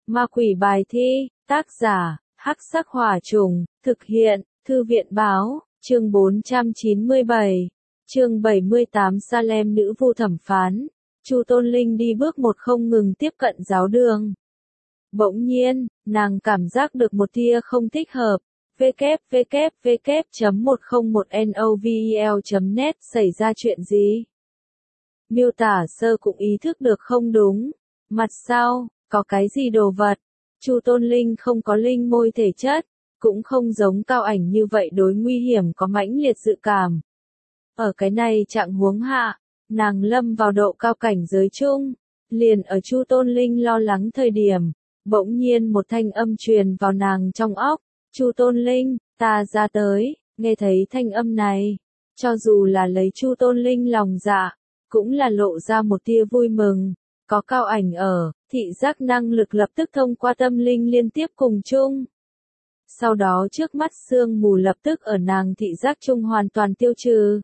Ma quỷ bài thi, tác giả, Hắc Sắc Hỏa Trùng, thực hiện, Thư viện báo, chương 497, chương 78 Salem nữ vu thẩm phán, Chu Tôn Linh đi bước một không ngừng tiếp cận giáo đường. Bỗng nhiên, nàng cảm giác được một tia không thích hợp. www.101novel.net xảy ra chuyện gì? Miêu tả sơ cũng ý thức được không đúng. Mặt sau, có cái gì đồ vật? Chu Tôn Linh không có linh môi thể chất, cũng không giống Cao Ảnh như vậy đối nguy hiểm có mãnh liệt dự cảm. Ở cái này trạng huống hạ, nàng lâm vào độ cao cảnh giới chung, liền ở Chu Tôn Linh lo lắng thời điểm, bỗng nhiên một thanh âm truyền vào nàng trong óc. Chu Tôn Linh, ta ra tới. Nghe thấy thanh âm này, cho dù là lấy Chu Tôn Linh lòng dạ, cũng là lộ ra một tia vui mừng. Có Cao Ảnh ở, thị giác năng lực lập tức thông qua tâm linh liên tiếp cùng chung. Sau đó trước mắt sương mù lập tức ở nàng thị giác chung hoàn toàn tiêu trừ.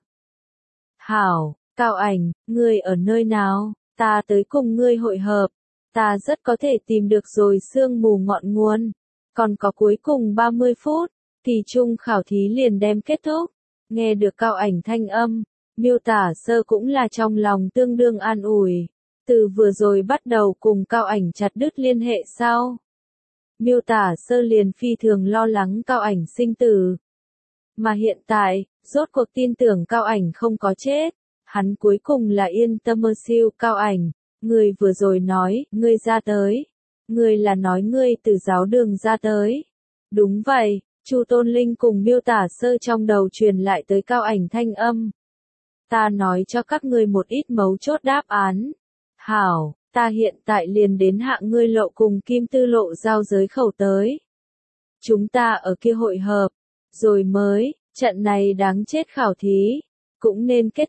Hảo, Cao Ảnh, ngươi ở nơi nào? Ta tới cùng ngươi hội hợp. Ta rất có thể tìm được rồi sương mù ngọn nguồn. Còn có cuối cùng 30 phút, kỳ trung khảo thí liền đem kết thúc. Nghe được Cao Ảnh thanh âm, miêu tả sơ cũng là trong lòng tương đương an ủi. Từ vừa rồi bắt đầu cùng Cao Ảnh chặt đứt liên hệ sau. Miêu tả sơ liền phi thường lo lắng Cao Ảnh sinh tử. Mà hiện tại, rốt cuộc tin tưởng Cao Ảnh không có chết. Hắn cuối cùng là yên tâm mơ siêu Cao Ảnh. Người vừa rồi nói, ngươi ra tới. Ngươi là nói ngươi từ giáo đường ra tới. Đúng vậy, Chu Tôn Linh cùng miêu tả sơ trong đầu truyền lại tới Cao Ảnh thanh âm. Ta nói cho các ngươi một ít mấu chốt đáp án. Hảo, ta hiện tại liền đến hạ ngươi lộ cùng Kim Tư lộ giao giới khẩu tới. Chúng ta ở kia hội hợp, rồi mới, trận này đáng chết khảo thí, cũng nên kết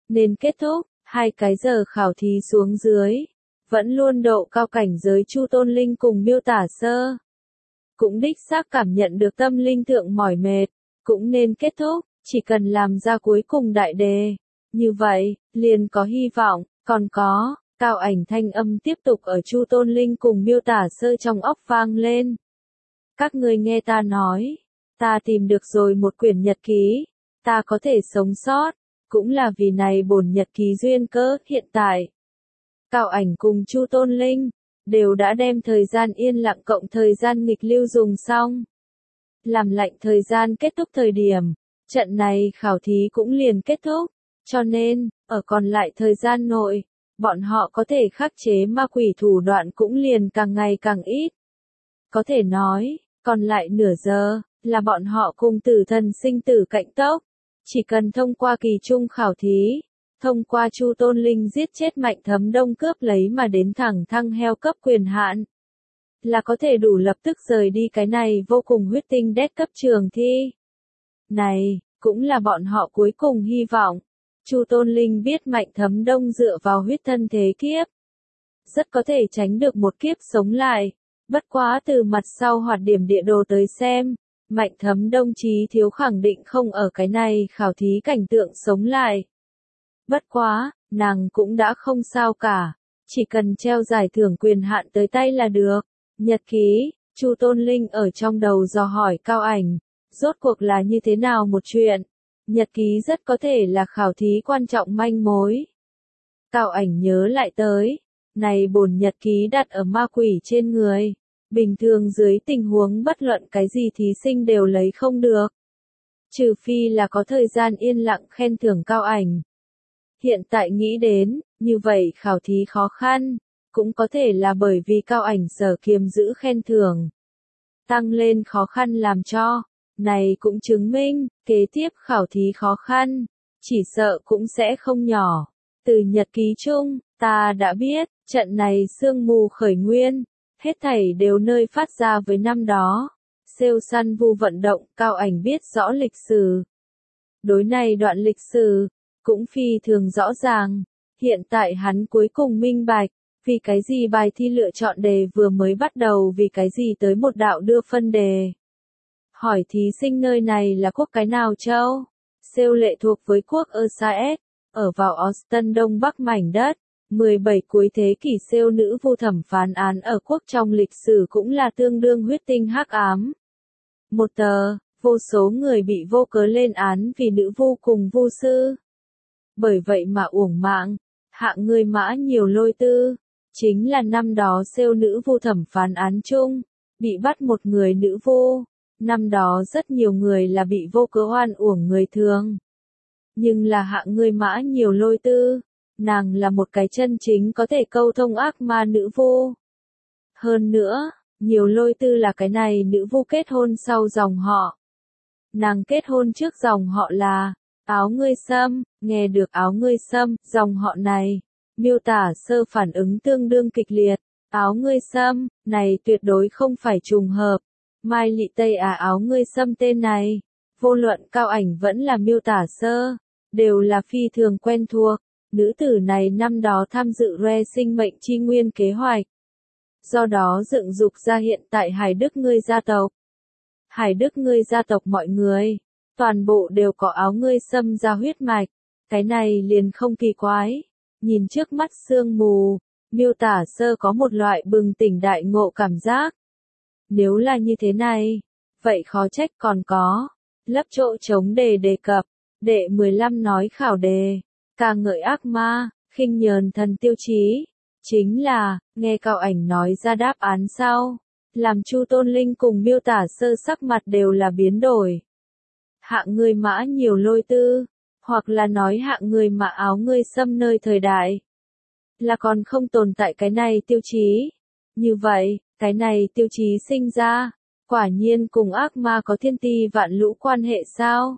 thúc, 2 cái giờ khảo thí xuống dưới. Vẫn luôn độ cao cảnh giới Chu Tôn Linh cùng miêu tả sơ. Cũng đích xác cảm nhận được tâm linh thượng mỏi mệt, cũng nên kết thúc, chỉ cần làm ra cuối cùng đại đề. Như vậy, liền có hy vọng, còn có, Cao Ảnh thanh âm tiếp tục ở Chu Tôn Linh cùng miêu tả sơ trong óc vang lên. Các ngươi nghe ta nói, ta tìm được rồi một quyển nhật ký, ta có thể sống sót, cũng là vì này bổn nhật ký duyên cớ hiện tại. Cao Ảnh cùng Chu Tôn Linh đều đã đem thời gian yên lặng cộng thời gian nghịch lưu dùng xong. Làm lạnh thời gian kết thúc thời điểm, trận này khảo thí cũng liền kết thúc, cho nên, ở còn lại thời gian nội, bọn họ có thể khắc chế ma quỷ thủ đoạn cũng liền càng ngày càng ít. Có thể nói, còn lại nửa giờ, là bọn họ cùng tử thần sinh tử cạnh tốc. Chỉ cần thông qua kỳ trung khảo thí, thông qua Chu Tôn Linh giết chết Mạnh Thấm Đông cướp lấy mà đến thẳng thăng heo cấp quyền hạn, là có thể đủ lập tức rời đi cái này vô cùng huyết tinh đét cấp trường thi. Này, cũng là bọn họ cuối cùng hy vọng. Chu Tôn Linh biết Mạnh Thấm Đông dựa vào huyết thân thế kiếp, rất có thể tránh được một kiếp sống lại. Bất quá từ mặt sau hoạt điểm địa đồ tới xem, Mạnh Thấm Đông chí thiếu khẳng định không ở cái này khảo thí cảnh tượng sống lại. Bất quá, nàng cũng đã không sao cả, chỉ cần treo giải thưởng quyền hạn tới tay là được. Nhật ký, Chu Tôn Linh ở trong đầu dò hỏi Cao Ảnh, rốt cuộc là như thế nào một chuyện. Nhật ký rất có thể là khảo thí quan trọng manh mối. Cao Ảnh nhớ lại tới, này bổn nhật ký đặt ở ma quỷ trên người, bình thường dưới tình huống bất luận cái gì thí sinh đều lấy không được. Trừ phi là có thời gian yên lặng khen thưởng Cao Ảnh. Hiện tại nghĩ đến, như vậy khảo thí khó khăn, cũng có thể là bởi vì Cao Ảnh sở kiềm giữ khen thưởng. Tăng lên khó khăn làm cho, này cũng chứng minh, kế tiếp khảo thí khó khăn, chỉ sợ cũng sẽ không nhỏ. Từ nhật ký chung, ta đã biết, trận này sương mù khởi nguyên, hết thảy đều nơi phát ra với năm đó. Siêu săn vu vận động, Cao Ảnh biết rõ lịch sử. Đối này đoạn lịch sử, cũng phi thường rõ ràng. Hiện tại hắn cuối cùng minh bạch, vì cái gì bài thi lựa chọn đề vừa mới bắt đầu vì cái gì tới một đạo đưa phân đề. Hỏi thí sinh nơi này là quốc cái nào châu? Siêu lệ thuộc với quốc Osage, ở vào Austin Đông Bắc mảnh đất. 17 cuối thế kỷ siêu nữ vu thẩm phán án ở quốc trong lịch sử cũng là tương đương huyết tinh hắc ám. Một tờ, vô số người bị vô cớ lên án vì nữ vu cùng vu sư. Bởi vậy mà uổng mạng, hạng người Mã Nhiều Lôi Tư, chính là năm đó siêu nữ vu thẩm phán án chung, bị bắt một người nữ vu. Năm đó rất nhiều người là bị vô cớ oan uổng người thường. Nhưng là hạng người Mã Nhiều Lôi Tư, nàng là một cái chân chính có thể câu thông ác ma nữ vu. Hơn nữa, Nhiều Lôi Tư là cái này nữ vu kết hôn sau dòng họ. Nàng kết hôn trước dòng họ là Áo Ngươi Sâm. Nghe được Áo Ngươi Sâm, dòng họ này, miêu tả sơ phản ứng tương đương kịch liệt. Áo Ngươi Sâm, này tuyệt đối không phải trùng hợp. Mai Lị Tây Áo Ngươi Sâm tên này, vô luận Cao Ảnh vẫn là miêu tả sơ, đều là phi thường quen thuộc. Nữ tử này năm đó tham dự Re sinh mệnh chi nguyên kế hoạch. Do đó dựng dục ra hiện tại Hải Đức Ngươi gia tộc. Hải Đức Ngươi gia tộc mọi người, toàn bộ đều có Áo Ngươi Sâm ra huyết mạch. Cái này liền không kỳ quái. Nhìn trước mắt sương mù, miêu tả sơ có một loại bừng tỉnh đại ngộ cảm giác. Nếu là như thế này, vậy khó trách còn có lấp chỗ trống đề đề cập. Đệ 15 nói khảo đề, ca ngợi ác ma, khinh nhờn thần tiêu chí. Chính là, nghe Cao Ảnh nói ra đáp án sau, làm Chu Tôn Linh cùng miêu tả sơ sắc mặt đều là biến đổi. Hạng người Mã Nhiều Lôi Tư, hoặc là nói hạng người Mã Áo Ngươi Sâm nơi thời đại, là còn không tồn tại cái này tiêu chí. Như vậy, cái này tiêu chí sinh ra, quả nhiên cùng ác ma có thiên ti vạn lũ quan hệ sao?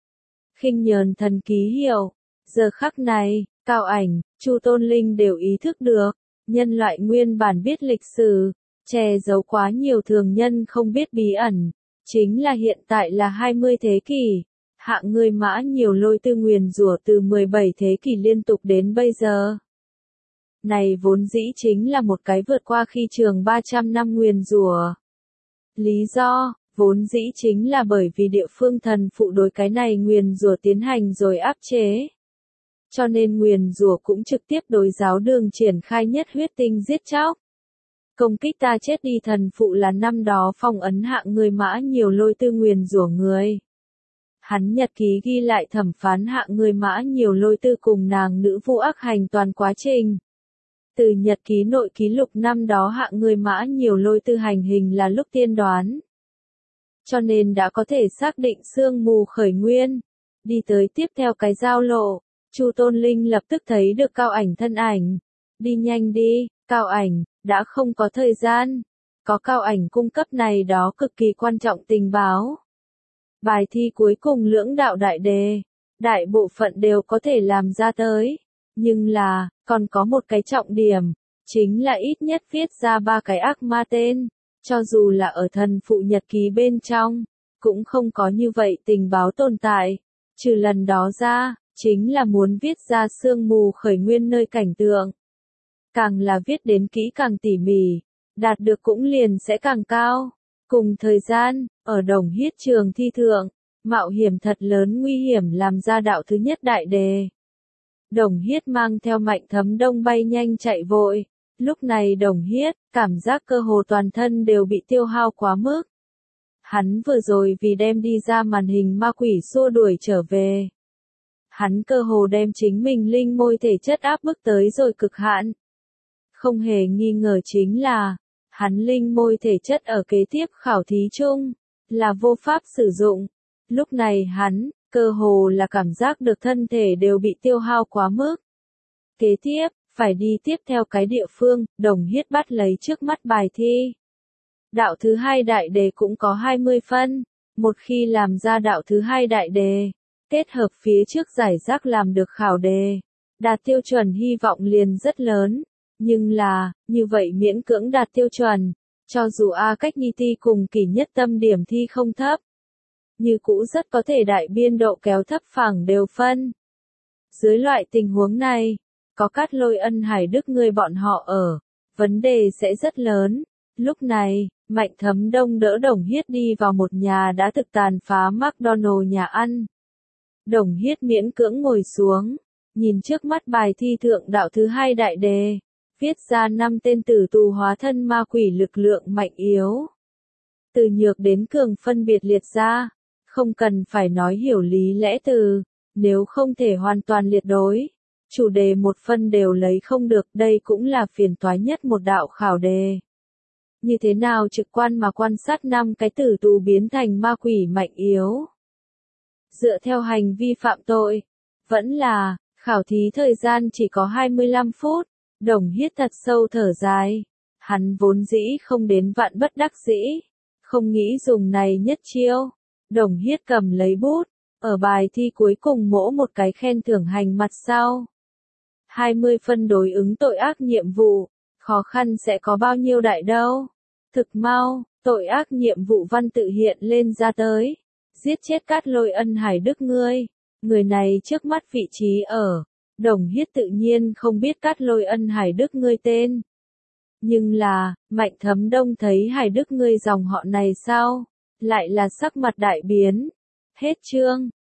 Khinh nhờn thần ký hiệu, giờ khắc này, Cao Ảnh, Chu Tôn Linh đều ý thức được, nhân loại nguyên bản biết lịch sử, che giấu quá nhiều thường nhân không biết bí ẩn, chính là hiện tại là 20 thế kỷ, hạng người Mã Nhiều Lôi Tư nguyền rủa từ 17 thế kỷ liên tục đến bây giờ. Này vốn dĩ chính là một cái vượt qua khi trường 300 năm nguyền rủa. Lý do, vốn dĩ chính là bởi vì địa phương thần phụ đối cái này nguyền rủa tiến hành rồi áp chế. Cho nên nguyền rủa cũng trực tiếp đối giáo đường triển khai nhất huyết tinh giết chóc. Công kích ta chết đi thần phụ là năm đó phong ấn hạng người Mã Nhiều Lôi Tư nguyền rủa người. Hắn nhật ký ghi lại thẩm phán hạng người Mã Nhiều Lôi Tư cùng nàng nữ vu ác hành toàn quá trình. Từ nhật ký nội ký lục năm đó hạng người Mã Nhiều Lôi Tư hành hình là lúc tiên đoán. Cho nên đã có thể xác định sương mù khởi nguyên. Đi tới tiếp theo cái giao lộ, Chu Tôn Linh lập tức thấy được Cao Ảnh thân ảnh. Đi nhanh đi, Cao Ảnh, đã không có thời gian. Có Cao Ảnh cung cấp này đó cực kỳ quan trọng tình báo. Bài thi cuối cùng lưỡng đạo đại đề, đại bộ phận đều có thể làm ra tới. Nhưng là, còn có một cái trọng điểm, chính là ít nhất viết ra 3 cái ác ma tên. Cho dù là ở thần phụ nhật ký bên trong, cũng không có như vậy tình báo tồn tại. Trừ lần đó ra, chính là muốn viết ra sương mù khởi nguyên nơi cảnh tượng. Càng là viết đến kỹ càng tỉ mỉ, đạt được cũng liền sẽ càng cao. Cùng thời gian, ở Đồng Hiết trường thi thượng, mạo hiểm thật lớn nguy hiểm làm ra đạo thứ nhất đại đề. Đồng Hiết mang theo Mạnh Thấm Đông bay nhanh chạy vội. Lúc này Đồng Hiết, cảm giác cơ hồ toàn thân đều bị tiêu hao quá mức. Hắn vừa rồi vì đem đi ra màn hình ma quỷ xua đuổi trở về. Hắn cơ hồ đem chính mình linh môi thể chất áp bức tới rồi cực hạn. Không hề nghi ngờ chính là, hắn linh môi thể chất ở kế tiếp khảo thí chung, là vô pháp sử dụng. Lúc này hắn, cơ hồ là cảm giác được thân thể đều bị tiêu hao quá mức. Kế tiếp, phải đi tiếp theo cái địa phương, Đồng Hiết bắt lấy trước mắt bài thi. Đạo thứ hai đại đề cũng có 20 phân, một khi làm ra đạo thứ hai đại đề, kết hợp phía trước giải rác làm được khảo đề, đạt tiêu chuẩn hy vọng liền rất lớn. Nhưng là, như vậy miễn cưỡng đạt tiêu chuẩn, cho dù A Cách Nhi thi cùng Kỷ Nhất Tâm điểm thi không thấp, như cũ rất có thể đại biên độ kéo thấp phẳng đều phân. Dưới loại tình huống này, có Cát Lôi Ân Hải Đức người bọn họ ở, vấn đề sẽ rất lớn. Lúc này, Mạnh Thấm Đông đỡ Đồng Hiết đi vào một nhà đã thực tàn phá McDonald nhà ăn. Đồng Hiết miễn cưỡng ngồi xuống, Nhìn trước mắt bài thi thượng đạo thứ hai đại đề, viết ra 5 tên tử tù hóa thân ma quỷ lực lượng mạnh yếu. Từ nhược đến cường phân biệt liệt ra, không cần phải nói hiểu lý lẽ từ, nếu không thể hoàn toàn liệt đối. Chủ đề một phân đều lấy không được, đây cũng là phiền toái nhất một đạo khảo đề. Như thế nào trực quan mà quan sát 5 cái tử tù biến thành ma quỷ mạnh yếu? Dựa theo hành vi phạm tội, vẫn là, khảo thí thời gian chỉ có 25 phút, Đồng Hiết thật sâu thở dài. Hắn vốn dĩ không đến vạn bất đắc dĩ, không nghĩ dùng này nhất chiêu. Đồng Hiết cầm lấy bút, ở bài thi cuối cùng mỗ một cái khen thưởng hành mặt sau. 20 phân đối ứng tội ác nhiệm vụ, khó khăn sẽ có bao nhiêu đại đâu. Thực mau, tội ác nhiệm vụ văn tự hiện lên ra tới. Giết chết Cát Lôi Ân Hải Đức ngươi. Người này trước mắt vị trí ở. Đồng Hiết tự nhiên không biết Cát Lôi Ân Hải Đức ngươi tên. Nhưng là, Mạnh Thấm Đông thấy Hải Đức ngươi dòng họ này sao? Lại là sắc mặt đại biến. Hết chương.